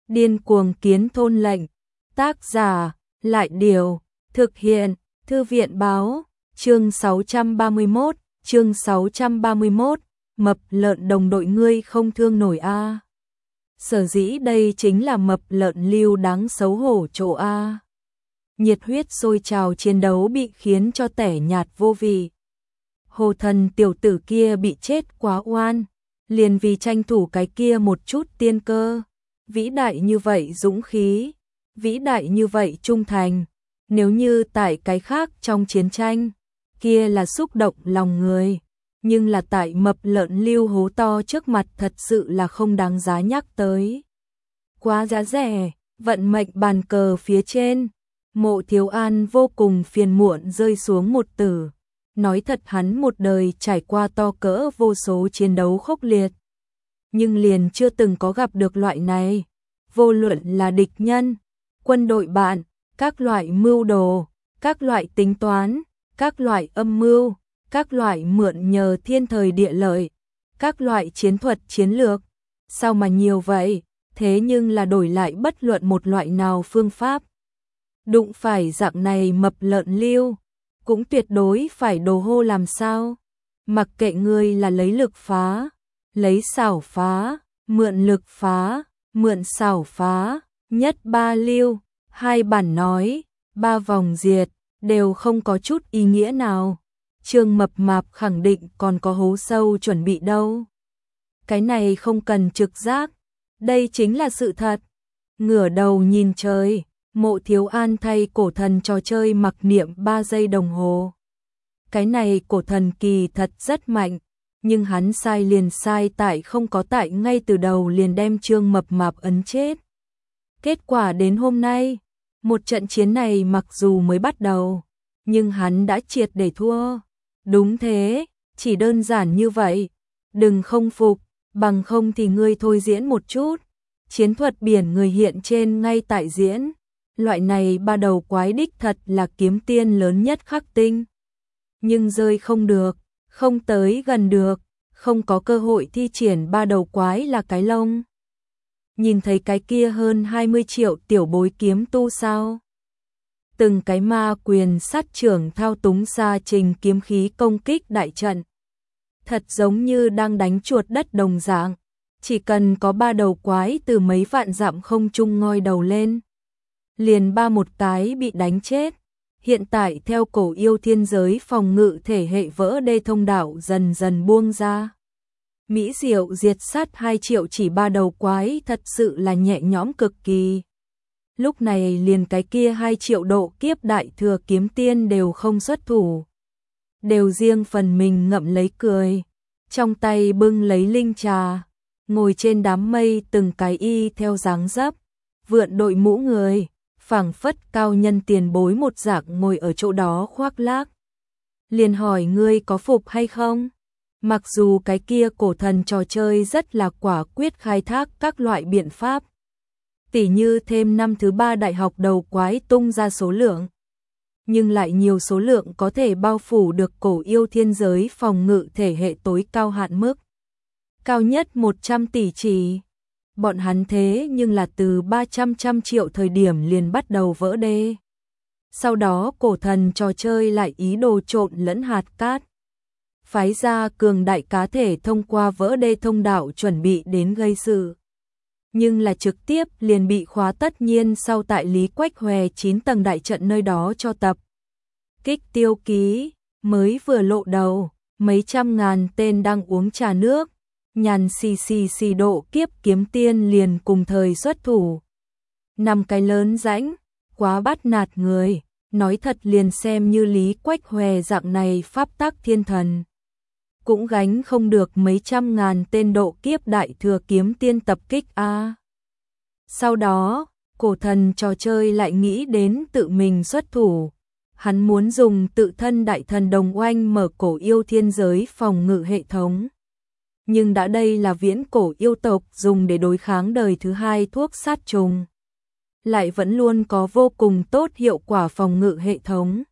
Điên cuồng kiến thôn lệnh. Tác giả, Lại Điều. Thực hiện, Thư viện báo. Chương 631, chương 631, mập lợn đồng đội ngươi không thương nổi a. Sở dĩ đây chính là mập lợn lưu đáng xấu hổ chỗ a. Nhiệt huyết sôi trào chiến đấu bị khiến cho tẻ nhạt vô vị. Hồ Thần tiểu tử kia bị chết quá oan, liền vì tranh thủ cái kia một chút tiên cơ. Vĩ đại như vậy dũng khí, vĩ đại như vậy trung thành, nếu như tại cái khác trong chiến tranh, kia là xúc động lòng người, nhưng là tại mập lợn lưu hố to trước mặt thật sự là không đáng giá nhắc tới. Quá giá rẻ, vận mệnh bàn cờ phía trên, Mộ Thiếu An vô cùng phiền muộn rơi xuống một từ. Nói thật hắn một đời trải qua to cỡ vô số chiến đấu khốc liệt, nhưng liền chưa từng có gặp được loại này. Vô luận là địch nhân, quân đội bạn, các loại mưu đồ, các loại tính toán, các loại âm mưu, các loại mượn nhờ thiên thời địa lợi, các loại chiến thuật chiến lược. Sao mà nhiều vậy, thế nhưng là đổi lại bất luận một loại nào phương pháp. Đụng phải dạng này mập lợn lưu, cũng tuyệt đối phải đồ hô làm sao. Mặc kệ ngươi là lấy lực phá, lấy xảo phá, mượn lực phá, mượn xảo phá, nhất ba lưu, hai bản nói, ba vòng diệt, đều không có chút ý nghĩa nào. Trương Mập Mạp khẳng định còn có hố sâu chuẩn bị đâu. Cái này không cần trực giác, đây chính là sự thật. Ngửa đầu nhìn trời, Mộ Thiếu An thay cổ thần trò chơi mặc niệm 3 giây đồng hồ. Cái này cổ thần kỳ thật rất mạnh, nhưng hắn sai liền sai tại không có tại ngay từ đầu liền đem Trương Mập Mạp ấn chết. Kết quả đến hôm nay, một trận chiến này mặc dù mới bắt đầu, nhưng hắn đã triệt để thua. Đúng thế, chỉ đơn giản như vậy. Đừng không phục, bằng không thì ngươi thôi diễn một chút. Chiến thuật biển người hiện trên ngay tại diễn. Loại này ba đầu quái đích thật là kiếm tiên lớn nhất khắc tinh. Nhưng rơi không được, không tới gần được, không có cơ hội thi triển ba đầu quái là cái lông. Nhìn thấy cái kia hơn 20 triệu tiểu bối kiếm tu sao? Từng cái ma quyền sát trưởng thao túng xa trình kiếm khí công kích đại trận. Thật giống như đang đánh chuột đất đồng dạng, chỉ cần có ba đầu quái từ mấy vạn dặm không trung ngoi đầu lên, liền ba một cái bị đánh chết. Hiện tại theo cổ yêu thiên giới phòng ngự thể hệ vỡ đê thông đạo dần dần buông ra. Mỹ diệu diệt sát 2 triệu chỉ ba đầu quái thật sự là nhẹ nhõm cực kỳ. Lúc này liền cái kia 2 triệu độ kiếp đại thừa kiếm tiên đều không xuất thủ. Đều riêng phần mình ngậm lấy cười, trong tay bưng lấy linh trà, ngồi trên đám mây từng cái y theo dáng dấp, vượn đội mũ người, phảng phất cao nhân tiền bối một dạng ngồi ở chỗ đó khoác lác. Liền hỏi ngươi có phục hay không? Mặc dù cái kia cổ thần trò chơi rất là quả quyết khai thác các loại biện pháp, tỉ như thêm năm thứ 3 đại học đầu quái tung ra số lượng, nhưng lại nhiều số lượng có thể bao phủ được cổ yêu thiên giới phòng ngự thể hệ tối cao hạn mức. Cao nhất 100 tỷ chỉ. Bọn hắn thế nhưng là từ 300 triệu thời điểm liền bắt đầu vỡ đê. Sau đó cổ thần trò chơi lại ý đồ trộn lẫn hạt cát. Phái ra cường đại cá thể thông qua vỡ đê thông đạo chuẩn bị đến gây sự. Nhưng là trực tiếp liền bị khóa tất nhiên sau tại Lý Quách Hòe 9 tầng đại trận nơi đó cho tập. Kích tiêu ký, mới vừa lộ đầu, mấy trăm ngàn tên đang uống trà nước. Nhàn xì độ kiếp kiếm tiên liền cùng thời xuất thủ. 5 cái lớn rãnh, quá bắt nạt người, nói thật liền xem như Lý Quách Hòe dạng này pháp tắc thiên thần. Cũng gánh không được mấy trăm ngàn tên độ kiếp đại thừa kiếm tiên tập kích a. Sau đó, cổ thần trò chơi lại nghĩ đến tự mình xuất thủ. Hắn muốn dùng tự thân đại thần đồng oanh mở cổ yêu thiên giới phòng ngự hệ thống. Nhưng đã đây là viễn cổ yêu tộc dùng để đối kháng đời thứ 2 thuốc sát trùng, lại vẫn luôn có vô cùng tốt hiệu quả phòng ngự hệ thống.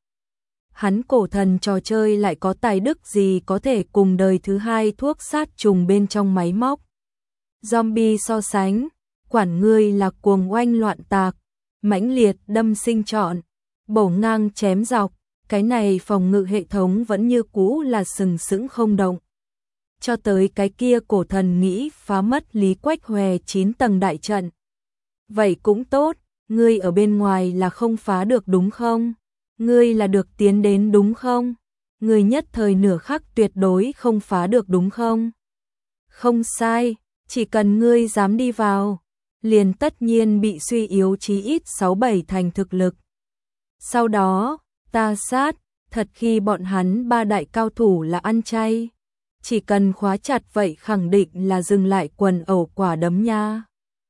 Hắn cổ thần trò chơi lại có tài đức gì có thể cùng đời thứ 2 thuốc sát trùng bên trong máy móc zombie so sánh, quản ngươi là cuồng oanh loạn tạc, mãnh liệt đâm sinh trọn, bổ ngang chém dọc, cái này phòng ngự hệ thống vẫn như cũ là sừng sững không động. Cho tới cái kia cổ thần nghĩ phá mất Lý Quách Hòe 9 tầng đại trận. Vậy cũng tốt, ngươi ở bên ngoài là không phá được đúng không? Ngươi là được tiến đến đúng không? Ngươi nhất thời nửa khắc tuyệt đối không phá được đúng không? Không sai, chỉ cần ngươi dám đi vào, liền tất nhiên bị suy yếu chí ít 6-7 thành thực lực. Sau đó, ta sát, thật khi bọn hắn ba đại cao thủ là ăn chay. Chỉ cần khóa chặt vậy khẳng định là dừng lại quần ẩu quả đấm nha.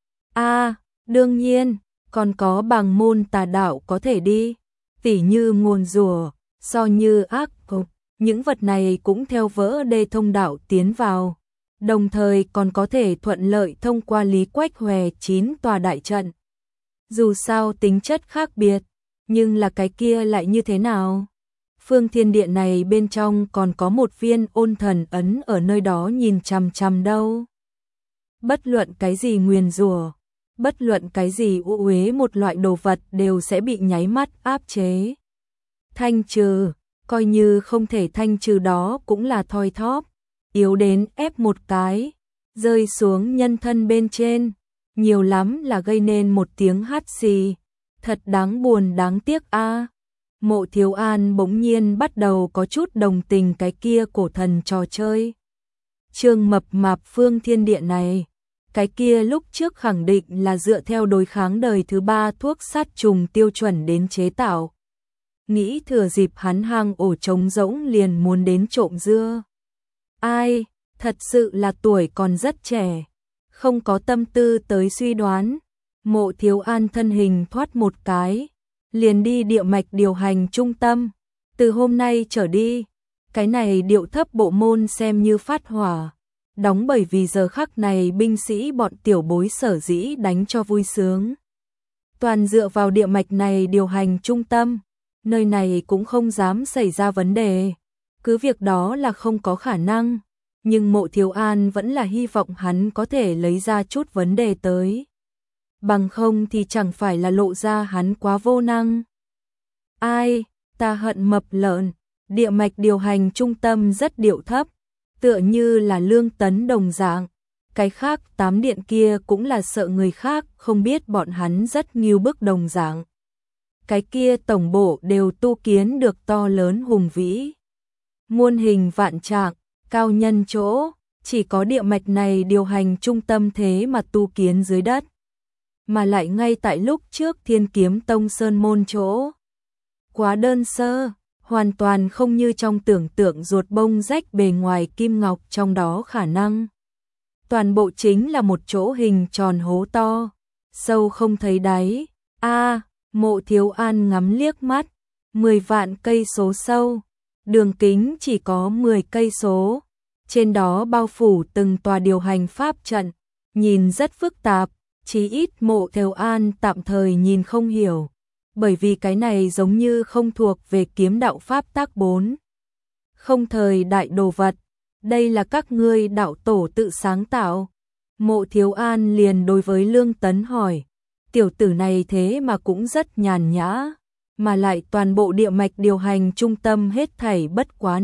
Đương nhiên, còn có bằng môn tà đạo có thể đi, tỉ như nguyền rủa, so như ác cục, những vật này cũng theo vỡ đê thông đạo tiến vào, đồng thời còn có thể thuận lợi thông qua Lý Quách Hòe 9 tòa đại trận. Dù sao tính chất khác biệt, nhưng là cái kia lại như thế nào? Phương Thiên Điện này bên trong còn có một viên ôn thần ấn ở nơi đó nhìn chằm chằm đâu. Bất luận cái gì nguyền rủa, bất luận cái gì u uế một loại đồ vật đều sẽ bị nháy mắt áp chế. Thanh trừ, coi như không thể thanh trừ đó cũng là thoi thóp, yếu đến ép một cái, rơi xuống nhân thân bên trên, nhiều lắm là gây nên một tiếng hắt xì, thật đáng buồn đáng tiếc a. Mộ Thiếu An bỗng nhiên bắt đầu có chút đồng tình cái kia cổ thần trò chơi. Trương mập mạp Phương Thiên Điện này, cái kia lúc trước khẳng định là dựa theo đối kháng đời thứ 3 thuốc sát trùng tiêu chuẩn đến chế tạo. Nghĩ thừa dịp hắn hang ổ trống rỗng liền muốn đến trộm dưa. Ai, thật sự là tuổi còn rất trẻ, không có tâm tư tới suy đoán. Mộ Thiếu An thân hình thoát một cái, liền đi địa mạch điều hành trung tâm. Từ hôm nay trở đi, cái này điệu thấp bộ môn xem như phát hỏa. Đóng bởi vì giờ khắc này binh sĩ bọn tiểu bối sở dĩ đánh cho vui sướng. Toàn dựa vào địa mạch này điều hành trung tâm, nơi này cũng không dám xảy ra vấn đề. Cứ việc đó là không có khả năng, nhưng Mộ Thiếu An vẫn là hy vọng hắn có thể lấy ra chút vấn đề tới. Bằng không thì chẳng phải là lộ ra hắn quá vô năng. Ai, ta hận mập lợn, địa mạch điều hành trung tâm rất điệu thấp, tựa như là Lương Tấn đồng dạng. Cái khác 8 điện kia cũng là sợ người khác không biết bọn hắn rất nghiêu bức đồng dạng. Cái kia tổng bộ đều tu kiến được to lớn hùng vĩ, muôn hình vạn trạng, cao nhân chỗ, chỉ có địa mạch này điều hành trung tâm thế mà tu kiến dưới đất. Mà lại ngay tại lúc trước Thiên Kiếm Tông Sơn Môn chỗ. Quá đơn sơ, hoàn toàn không như trong tưởng tượng ruột bông rách bề ngoài kim ngọc trong đó khả năng. Toàn bộ chính là một chỗ hình tròn hố to, sâu không thấy đáy. Mộ Thiếu An ngắm liếc mắt, 10 vạn cây số sâu, đường kính chỉ có 10 cây số. Trên đó bao phủ từng tòa điều hành pháp trận, nhìn rất phức tạp. Chí ít Mộ Thiếu An tạm thời nhìn không hiểu, bởi vì cái này giống như không thuộc về kiếm đạo pháp tác 4. Không thời đại đồ vật, đây là các ngươi đạo tổ tự sáng tạo. Mộ Thiếu An liền đối với Lương Tấn hỏi, tiểu tử này thế mà cũng rất nhàn nhã, mà lại toàn bộ địa mạch điều hành trung tâm hết thảy bất quá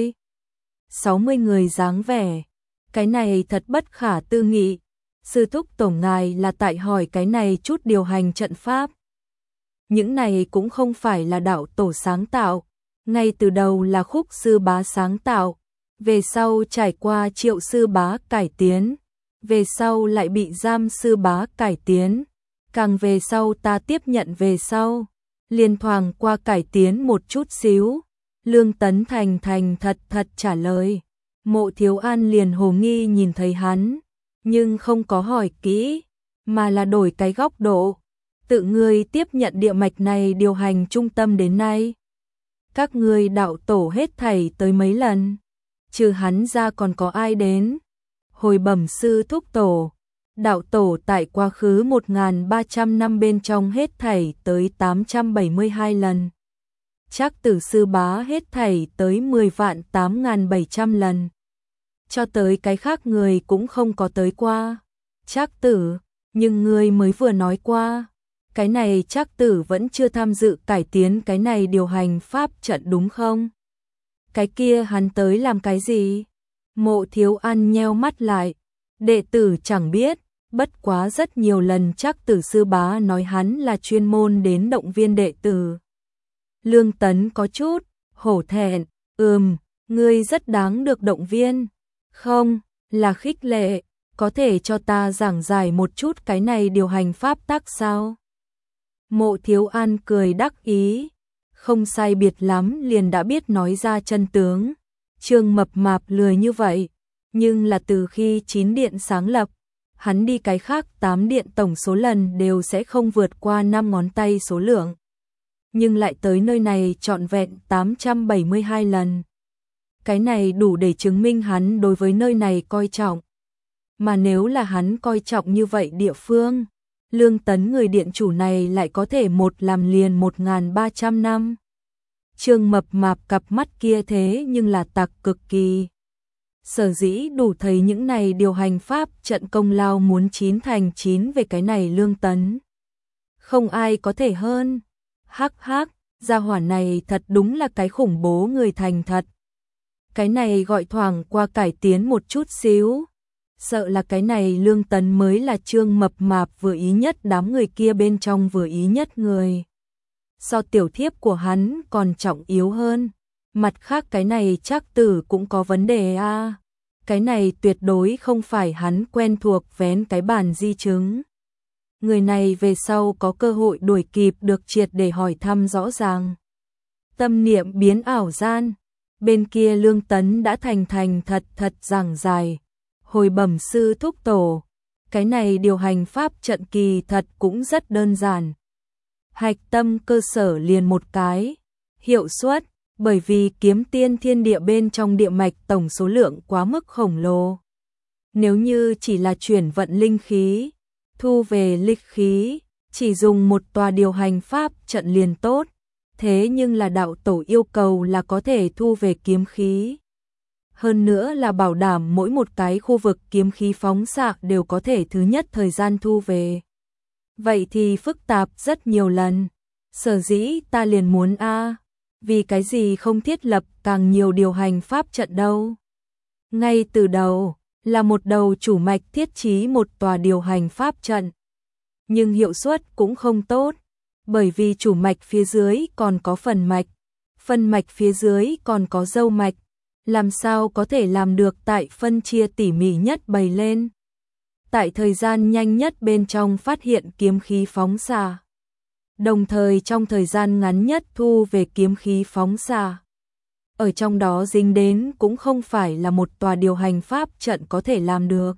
50-60 người dáng vẻ. Cái này thật bất khả tư nghị. Sư thúc tổng ngài là tại hỏi cái này chút điều hành trận pháp. Những này cũng không phải là đạo tổ sáng tạo, ngay từ đầu là Khúc sư bá sáng tạo, về sau trải qua Triệu sư bá cải tiến, về sau lại bị Giam sư bá cải tiến, càng về sau ta tiếp nhận về sau, liền thoảng qua cải tiến một chút xíu. Lương Tấn thành thật trả lời. Mộ Thiếu An liền hồ nghi nhìn thấy hắn, nhưng không có hỏi kỹ, mà là đổi cái góc độ. Tự ngươi tiếp nhận địa mạch này điều hành trung tâm đến nay. Các ngươi đạo tổ hết thảy tới mấy lần? Trừ hắn ra còn có ai đến? Hồi bẩm sư thúc tổ, đạo tổ tại quá khứ 1.300 năm bên trong hết thảy tới 872 lần. Trác Tử sư bá hết thảy tới 10.8.700 lần. Cho tới cái khác người cũng không có tới qua. Trác Tử, Nhưng ngươi mới vừa nói qua, cái này Trác Tử vẫn chưa tham dự cải tiến cái này điều hành pháp trận đúng không? Cái kia hắn tới làm cái gì? Mộ Thiếu An nheo mắt lại, đệ tử chẳng biết, bất quá rất nhiều lần Trác Tử sư bá nói hắn là chuyên môn đến động viên đệ tử. Lương Tấn có chút hổ thẹn, ngươi rất đáng được động viên. Không, là khích lệ, có thể cho ta giảng giải một chút cái này điều hành pháp tắc sao? Mộ Thiếu An cười đắc ý, không sai biệt lắm liền đã biết nói ra chân tướng. Trương Mập Mạp lười như vậy, nhưng là từ khi 9 điện sáng lập, hắn đi cái khác 8 điện tổng số lần đều sẽ không vượt qua 5 ngón tay số lượng. Nhưng lại tới nơi này trọn vẹn 872 lần. Cái này đủ để chứng minh hắn đối với nơi này coi trọng. Mà nếu là hắn coi trọng như vậy địa phương, Lương Tấn người điện chủ này lại có thể một làm liền 1300 năm. Trương Mập Mạp cặp mắt kia thế nhưng là tặc cực kỳ. Sở dĩ đủ thấy những này điều hành pháp trận công lao muốn 9 thành 9 về cái này Lương Tấn. Không ai có thể hơn. Hắc hắc, gia hỏa này thật đúng là cái khủng bố người thành thật. Cái này gọi thoảng qua cải tiến một chút xíu. Sợ là cái này Lương Tấn mới là Trương Mập Mạp vừa ý nhất đám người kia bên trong vừa ý nhất người. So tiểu thiếp của hắn còn trọng yếu hơn. Mặt khác cái này Trác Tử cũng có vấn đề a. Cái này tuyệt đối không phải hắn quen thuộc vén cái bàn di chứng. Người này về sau có cơ hội đuổi kịp được triệt để hỏi thăm rõ ràng. Tâm niệm biến ảo gian, bên kia Lương Tấn đã thành thật giảng dài. Hồi bẩm sư thúc tổ, cái này điều hành pháp trận kỳ thật cũng rất đơn giản. Hạch tâm cơ sở liền một cái, hiệu suất, bởi vì Kiếm Tiên thiên địa bên trong địa mạch tổng số lượng quá mức khổng lồ. Nếu như chỉ là chuyển vận linh khí, thu về lịch khí, chỉ dùng một tòa điều hành pháp trận liền tốt, thế nhưng là đạo tổ yêu cầu là có thể thu về kiếm khí. Hơn nữa là bảo đảm mỗi một cái khu vực kiếm khí phóng xạ đều có thể thứ nhất thời gian thu về. Vậy thì phức tạp rất nhiều lần. Sở dĩ ta liền muốn vì cái gì không thiết lập càng nhiều điều hành pháp trận đâu. Ngay từ đầu, là một đầu chủ mạch thiết trí một tòa điều hành pháp trận. Nhưng hiệu suất cũng không tốt, bởi vì chủ mạch phía dưới còn có phần mạch phía dưới còn có dâu mạch. Làm sao có thể làm được tại phân chia tỉ mỉ nhất bày lên. Tại thời gian nhanh nhất bên trong phát hiện kiếm khí phóng xạ. Đồng thời trong thời gian ngắn nhất thu về kiếm khí phóng xạ. Ở trong đó dính đến cũng không phải là một tòa điều hành pháp trận có thể làm được.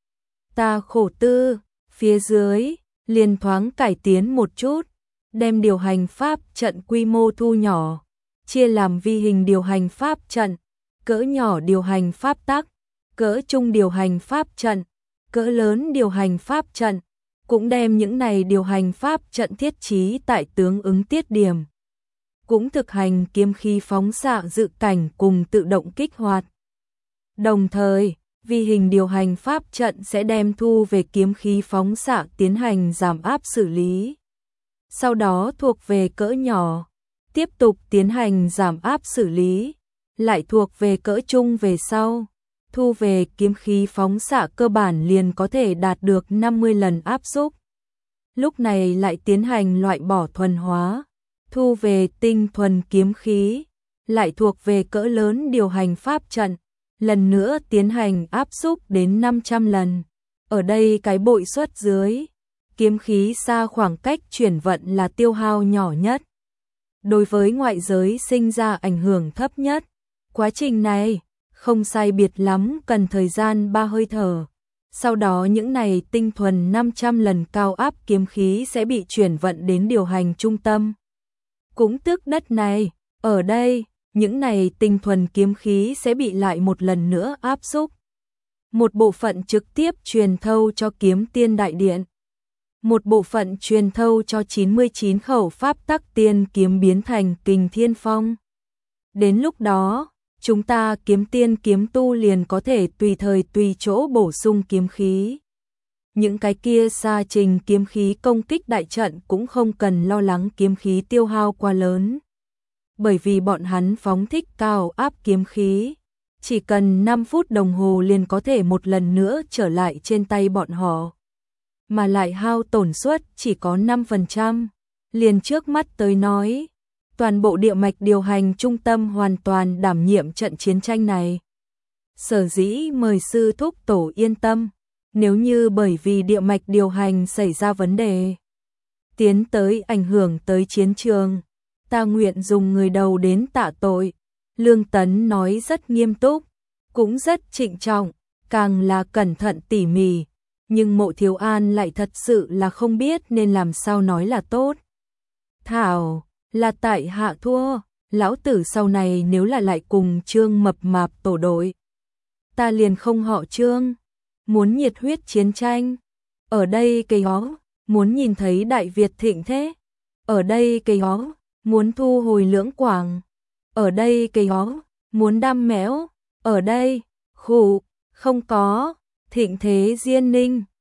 Ta khổ tư, phía dưới, liền thoáng cải tiến một chút, đem điều hành pháp trận quy mô thu nhỏ, chia làm vi hình điều hành pháp trận, cỡ nhỏ điều hành pháp tắc, cỡ trung điều hành pháp trận, cỡ lớn điều hành pháp trận, cũng đem những này điều hành pháp trận thiết trí tại tương ứng tiết điểm. Cũng thực hành kiếm khí phóng xạ dự cảnh cùng tự động kích hoạt. Đồng thời, vi hình điều hành pháp trận sẽ đem thu về kiếm khí phóng xạ tiến hành giảm áp xử lý. Sau đó thuộc về cỡ nhỏ, tiếp tục tiến hành giảm áp xử lý, lại thuộc về cỡ trung về sau. Thu về kiếm khí phóng xạ cơ bản liền có thể đạt được 50 lần áp xúc. Lúc này lại tiến hành loại bỏ thuần hóa, thu về tinh thuần kiếm khí, lại thuộc về cỡ lớn điều hành pháp trận, lần nữa tiến hành áp xúc đến 500 lần. Ở đây cái bội suất dưới, kiếm khí xa khoảng cách chuyển vận là tiêu hao nhỏ nhất. Đối với ngoại giới sinh ra ảnh hưởng thấp nhất. Quá trình này, không sai biệt lắm cần thời gian 3 hơi thở. Sau đó những này tinh thuần 500 lần cao áp kiếm khí sẽ bị chuyển vận đến điều hành trung tâm. Cũng tức đất này, ở đây, những này tinh thuần kiếm khí sẽ bị lại một lần nữa áp xúc. Một bộ phận trực tiếp truyền thâu cho Kiếm Tiên Đại Điện. Một bộ phận truyền thâu cho 99 khẩu pháp tắc tiên kiếm biến thành Kình Thiên Phong. Đến lúc đó, chúng ta kiếm tiên kiếm tu liền có thể tùy thời tùy chỗ bổ sung kiếm khí. những cái kia xa trình kiếm khí công kích đại trận cũng không cần lo lắng kiếm khí tiêu hao quá lớn. Bởi vì bọn hắn phóng thích cao áp kiếm khí, chỉ cần 5 phút đồng hồ liền có thể một lần nữa trở lại trên tay bọn họ. Mà lại hao tổn suất chỉ có 5%. Liền trước mắt tới nói, toàn bộ địa mạch điều hành trung tâm hoàn toàn đảm nhiệm trận chiến tranh này. Sở dĩ mời sư thúc tổ yên tâm, nếu như bởi vì địa mạch điều hành xảy ra vấn đề, tiến tới ảnh hưởng tới chiến trường, ta nguyện dùng người đầu đến tạ tội. Lương Tấn nói rất nghiêm túc, cũng rất trịnh trọng, càng là cẩn thận tỉ mỉ, nhưng Mộ Thiếu An lại thật sự là không biết nên làm sao nói là tốt. Thảo, là tại hạ thua, lão tử sau này nếu là lại cùng Trương Mập Mạp tổ đội, ta liền không họ Trương. Muốn nhiệt huyết chiến tranh, ở đây cây ó, muốn nhìn thấy Đại Việt thịnh thế, ở đây cây ó, muốn thu hồi Lưỡng Quảng, ở đây cây ó, muốn đam mẽo, ở đây, khụ, không có, thịnh thế Diên Ninh,